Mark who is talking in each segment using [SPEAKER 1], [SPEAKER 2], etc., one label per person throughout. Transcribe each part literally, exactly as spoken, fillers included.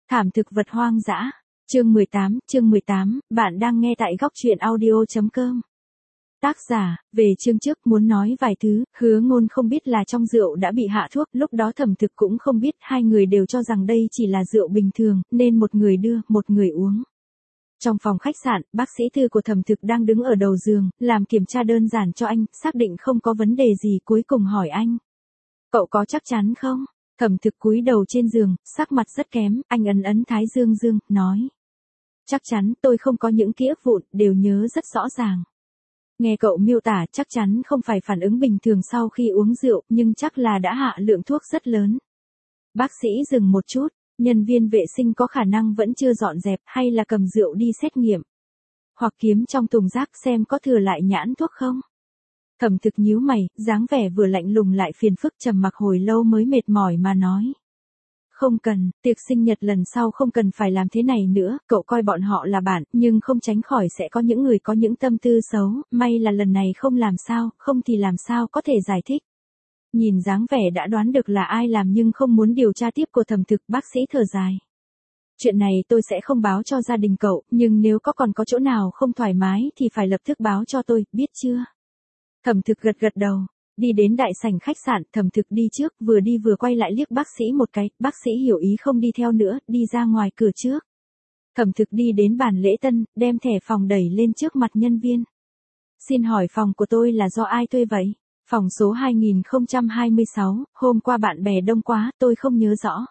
[SPEAKER 1] Thảm thực vật hoang dã. Chương mười tám, chương mười tám, bạn đang nghe tại góc truyện audio.com. Tác giả, về chương trước muốn nói vài thứ, Hứa Ngôn không biết là trong rượu đã bị hạ thuốc, lúc đó Thẩm Thực cũng không biết, hai người đều cho rằng đây chỉ là rượu bình thường, nên một người đưa, một người uống. Trong phòng khách sạn, bác sĩ Thư của Thẩm Thực đang đứng ở đầu giường, làm kiểm tra đơn giản cho anh, xác định không có vấn đề gì, cuối cùng hỏi anh. Cậu có chắc chắn không? Thẩm Thực cúi đầu trên giường, sắc mặt rất kém, anh ấn ấn thái dương dương, nói. Chắc chắn, tôi không có những ký ức vụn, đều nhớ rất rõ ràng. Nghe cậu miêu tả, chắc chắn không phải phản ứng bình thường sau khi uống rượu, nhưng chắc là đã hạ lượng thuốc rất lớn. Bác sĩ dừng một chút, nhân viên vệ sinh có khả năng vẫn chưa dọn dẹp hay là cầm rượu đi xét nghiệm. Hoặc kiếm trong thùng rác xem có thừa lại nhãn thuốc không. Thẩm Thực nhíu mày, dáng vẻ vừa lạnh lùng lại phiền phức, trầm mặc hồi lâu mới mệt mỏi mà nói. Không cần, tiệc sinh nhật lần sau không cần phải làm thế này nữa, cậu coi bọn họ là bạn, nhưng không tránh khỏi sẽ có những người có những tâm tư xấu, may là lần này không làm sao, không thì làm sao có thể giải thích. Nhìn dáng vẻ đã đoán được là ai làm nhưng không muốn điều tra tiếp của Thẩm Thực, bác sĩ thở dài. Chuyện này tôi sẽ không báo cho gia đình cậu, nhưng nếu có còn có chỗ nào không thoải mái thì phải lập tức báo cho tôi, biết chưa? Thẩm Thực gật gật đầu. Đi đến đại sảnh khách sạn, Thẩm Thực đi trước, vừa đi vừa quay lại liếc bác sĩ một cái, bác sĩ hiểu ý không đi theo nữa, đi ra ngoài cửa trước. Thẩm Thực đi đến bàn lễ tân, đem thẻ phòng đẩy lên trước mặt nhân viên. Xin hỏi phòng của tôi là do ai thuê vậy? Phòng số hai nghìn không trăm hai mươi sáu, hôm qua bạn bè đông quá, tôi không nhớ rõ.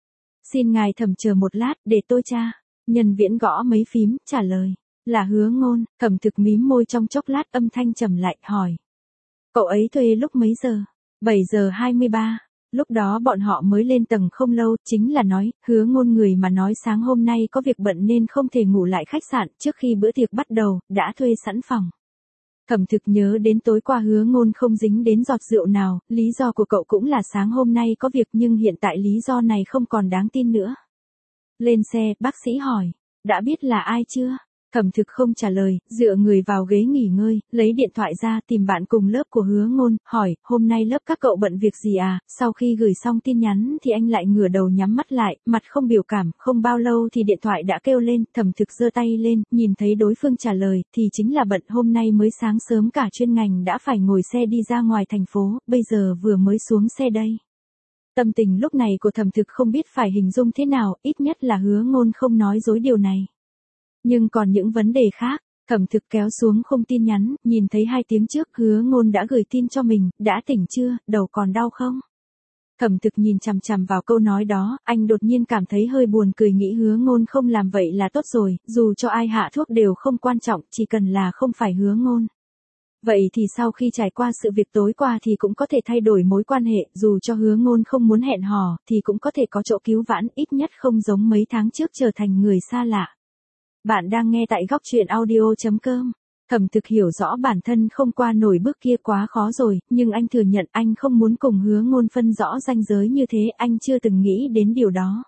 [SPEAKER 1] Xin ngài Thẩm chờ một lát, để tôi tra. Nhân viên gõ mấy phím, trả lời. Là Hứa Ngôn. Thẩm Thực mím môi trong chốc lát, âm thanh trầm lại, hỏi. Cậu ấy thuê lúc mấy giờ? bảy giờ hai mươi ba. Lúc đó bọn họ mới lên tầng không lâu, chính là nói, Hứa Ngôn người mà nói sáng hôm nay có việc bận nên không thể ngủ lại khách sạn, trước khi bữa tiệc bắt đầu, đã thuê sẵn phòng. Thẩm Thực nhớ đến tối qua Hứa Ngôn không dính đến giọt rượu nào, lý do của cậu cũng là sáng hôm nay có việc nhưng hiện tại lý do này không còn đáng tin nữa. Lên xe, bác sĩ hỏi, đã biết là ai chưa? Thẩm Thực không trả lời, dựa người vào ghế nghỉ ngơi, lấy điện thoại ra tìm bạn cùng lớp của Hứa Ngôn, hỏi, hôm nay lớp các cậu bận việc gì à? Sau khi gửi xong tin nhắn thì anh lại ngửa đầu nhắm mắt lại, mặt không biểu cảm, không bao lâu thì điện thoại đã kêu lên, Thẩm Thực giơ tay lên, nhìn thấy đối phương trả lời, thì chính là bận, hôm nay mới sáng sớm cả chuyên ngành đã phải ngồi xe đi ra ngoài thành phố, bây giờ vừa mới xuống xe đây. Tâm tình lúc này của Thẩm Thực không biết phải hình dung thế nào, ít nhất là Hứa Ngôn không nói dối điều này. Nhưng còn những vấn đề khác, Thẩm Thực kéo xuống không tin nhắn, nhìn thấy hai tiếng trước Hứa Ngôn đã gửi tin cho mình, đã tỉnh chưa, đầu còn đau không? Thẩm Thực nhìn chằm chằm vào câu nói đó, anh đột nhiên cảm thấy hơi buồn cười, nghĩ Hứa Ngôn không làm vậy là tốt rồi, dù cho ai hạ thuốc đều không quan trọng, chỉ cần là không phải Hứa Ngôn. Vậy thì sau khi trải qua sự việc tối qua thì cũng có thể thay đổi mối quan hệ, dù cho Hứa Ngôn không muốn hẹn hò, thì cũng có thể có chỗ cứu vãn, ít nhất không giống mấy tháng trước trở thành người xa lạ. Bạn đang nghe tại góc truyện audio.com. Thẩm Thực hiểu rõ bản thân không qua nổi bước kia quá khó rồi, nhưng anh thừa nhận anh không muốn cùng Hứa Ngôn phân rõ ranh giới như thế, anh chưa từng nghĩ đến điều đó.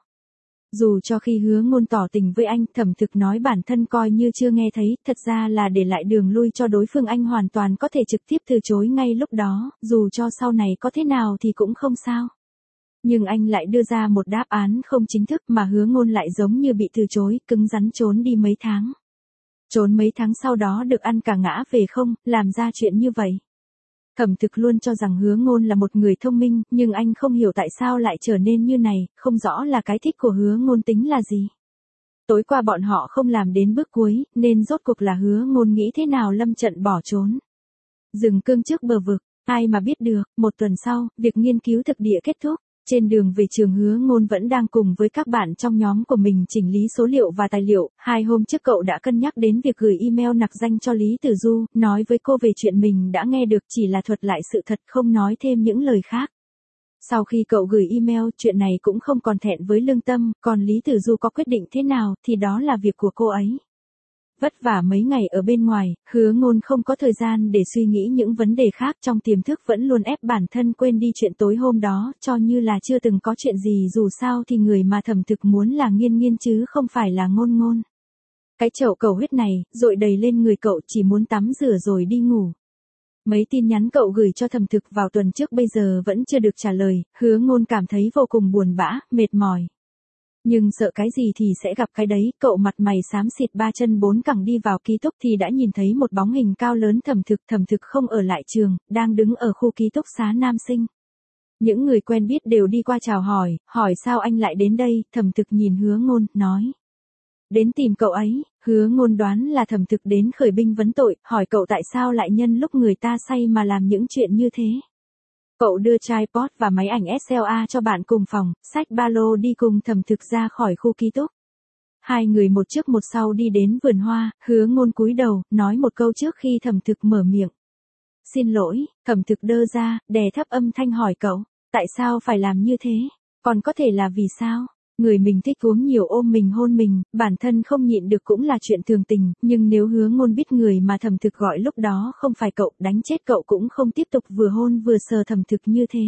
[SPEAKER 1] Dù cho khi Hứa Ngôn tỏ tình với anh, Thẩm Thực nói bản thân coi như chưa nghe thấy, thật ra là để lại đường lui cho đối phương, anh hoàn toàn có thể trực tiếp từ chối ngay lúc đó, dù cho sau này có thế nào thì cũng không sao. Nhưng anh lại đưa ra một đáp án không chính thức mà Hứa Ngôn lại giống như bị từ chối, cứng rắn trốn đi mấy tháng. Trốn mấy tháng sau đó được ăn cả ngã về không, làm ra chuyện như vậy. Thẩm Thực luôn cho rằng Hứa Ngôn là một người thông minh, nhưng anh không hiểu tại sao lại trở nên như này, không rõ là cái thích của Hứa Ngôn tính là gì. Tối qua bọn họ không làm đến bước cuối, nên rốt cuộc là Hứa Ngôn nghĩ thế nào lâm trận bỏ trốn. Dừng cương trước bờ vực, ai mà biết được, một tuần sau, việc nghiên cứu thực địa kết thúc. Trên đường về trường Hứa Ngôn vẫn đang cùng với các bạn trong nhóm của mình chỉnh lý số liệu và tài liệu, hai hôm trước cậu đã cân nhắc đến việc gửi email nặc danh cho Lý Tử Du, nói với cô về chuyện mình đã nghe được, chỉ là thuật lại sự thật không nói thêm những lời khác. Sau khi cậu gửi email, chuyện này cũng không còn thẹn với lương tâm, còn Lý Tử Du có quyết định thế nào thì đó là việc của cô ấy. Vất vả mấy ngày ở bên ngoài, Hứa Ngôn không có thời gian để suy nghĩ những vấn đề khác, trong tiềm thức vẫn luôn ép bản thân quên đi chuyện tối hôm đó, cho như là chưa từng có chuyện gì, dù sao thì người mà Thẩm Thực muốn là Nghiên Nghiên chứ không phải là Ngôn Ngôn. Cái chậu cầu huyết này, dội đầy lên người cậu, chỉ muốn tắm rửa rồi đi ngủ. Mấy tin nhắn cậu gửi cho Thẩm Thực vào tuần trước bây giờ vẫn chưa được trả lời, Hứa Ngôn cảm thấy vô cùng buồn bã, mệt mỏi. Nhưng sợ cái gì thì sẽ gặp cái đấy, cậu mặt mày xám xịt ba chân bốn cẳng đi vào ký túc thì đã nhìn thấy một bóng hình cao lớn Thẩm Thực, Thẩm Thực không ở lại trường, đang đứng ở khu ký túc xá nam sinh. Những người quen biết đều đi qua chào hỏi, hỏi sao anh lại đến đây, Thẩm Thực nhìn Hứa Ngôn, nói. Đến tìm cậu ấy, Hứa Ngôn đoán là Thẩm Thực đến khởi binh vấn tội, hỏi cậu tại sao lại nhân lúc người ta say mà làm những chuyện như thế. Cậu đưa tripod và máy ảnh ét lờ a cho bạn cùng phòng, xách ba lô đi cùng Thẩm Thực ra khỏi khu ký túc. Hai người một trước một sau đi đến vườn hoa, Hứa Ngôn cúi đầu, nói một câu trước khi Thẩm Thực mở miệng. Xin lỗi, Thẩm Thực đơ ra, đè thấp âm thanh hỏi cậu, tại sao phải làm như thế, còn có thể là vì sao? Người mình thích uống nhiều ôm mình hôn mình, bản thân không nhịn được cũng là chuyện thường tình, nhưng nếu Hứa Ngôn biết người mà Thẩm Thực gọi lúc đó không phải cậu, đánh chết cậu cũng không tiếp tục vừa hôn vừa sờ Thẩm Thực như thế.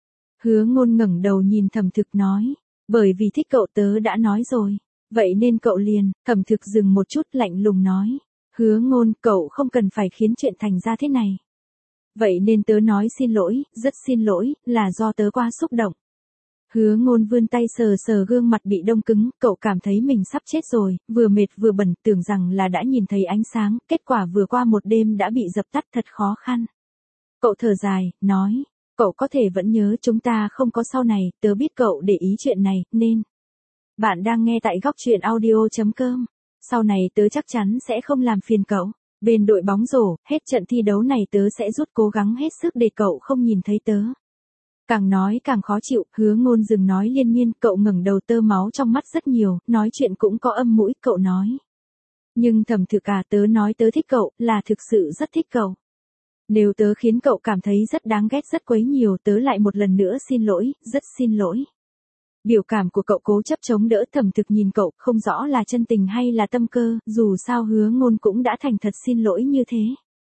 [SPEAKER 1] Hứa Ngôn ngẩng đầu nhìn Thẩm Thực nói, bởi vì thích cậu tớ đã nói rồi, vậy nên cậu liền, Thẩm Thực dừng một chút lạnh lùng nói, Hứa Ngôn, cậu không cần phải khiến chuyện thành ra thế này. Vậy nên tớ nói xin lỗi, rất xin lỗi, là do tớ quá xúc động. Hứa Ngôn vươn tay sờ sờ gương mặt bị đông cứng, cậu cảm thấy mình sắp chết rồi, vừa mệt vừa bẩn, tưởng rằng là đã nhìn thấy ánh sáng, kết quả vừa qua một đêm đã bị dập tắt thật khó khăn. Cậu thở dài, nói, cậu có thể vẫn nhớ chúng ta không có sau này, tớ biết cậu để ý chuyện này, nên. Bạn đang nghe tại góc truyện audio chấm com. Sau này tớ chắc chắn sẽ không làm phiền cậu. Bên đội bóng rổ, hết trận thi đấu này tớ sẽ rút cố gắng hết sức để cậu không nhìn thấy tớ. Càng nói càng khó chịu, Hứa Ngôn dừng nói liên miên, cậu ngẩng đầu tơ máu trong mắt rất nhiều, nói chuyện cũng có âm mũi, cậu nói. Nhưng Thẩm Thực à, tớ nói tớ thích cậu, là thực sự rất thích cậu. Nếu tớ khiến cậu cảm thấy rất đáng ghét rất quấy nhiều, tớ lại một lần nữa xin lỗi, rất xin lỗi. Biểu cảm của cậu cố chấp chống đỡ, Thẩm Thực nhìn cậu, không rõ là chân tình hay là tâm cơ, dù sao Hứa Ngôn cũng đã thành thật xin lỗi như thế.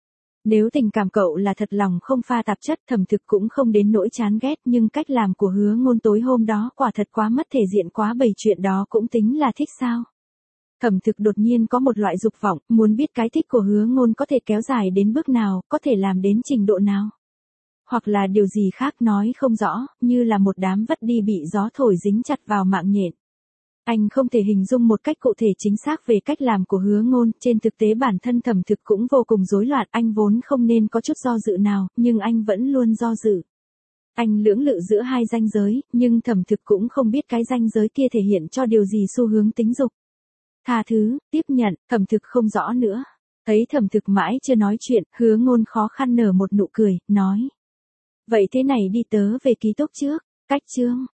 [SPEAKER 1] Nếu tình cảm cậu là thật lòng không pha tạp chất, Thẩm Thực cũng không đến nỗi chán ghét, nhưng cách làm của Hứa Ngôn tối hôm đó quả thật quá mất thể diện, quá bầy chuyện đó cũng tính là thích sao? Thẩm Thực đột nhiên có một loại dục vọng, muốn biết cái thích của Hứa Ngôn có thể kéo dài đến bước nào, có thể làm đến trình độ nào. Hoặc là điều gì khác nói không rõ, như là một đám vất đi bị gió thổi dính chặt vào mạng nhện. Anh không thể hình dung một cách cụ thể chính xác về cách làm của Hứa Ngôn, trên thực tế bản thân Thẩm Thực cũng vô cùng rối loạn, anh vốn không nên có chút do dự nào, nhưng anh vẫn luôn do dự. Anh lưỡng lự giữa hai ranh giới, nhưng Thẩm Thực cũng không biết cái ranh giới kia thể hiện cho điều gì xu hướng tính dục. Tha thứ, tiếp nhận, Thẩm Thực không rõ nữa. Thấy Thẩm Thực mãi chưa nói chuyện, Hứa Ngôn khó khăn nở một nụ cười, nói. Vậy thế này đi, tớ về ký túc trước, cách chương.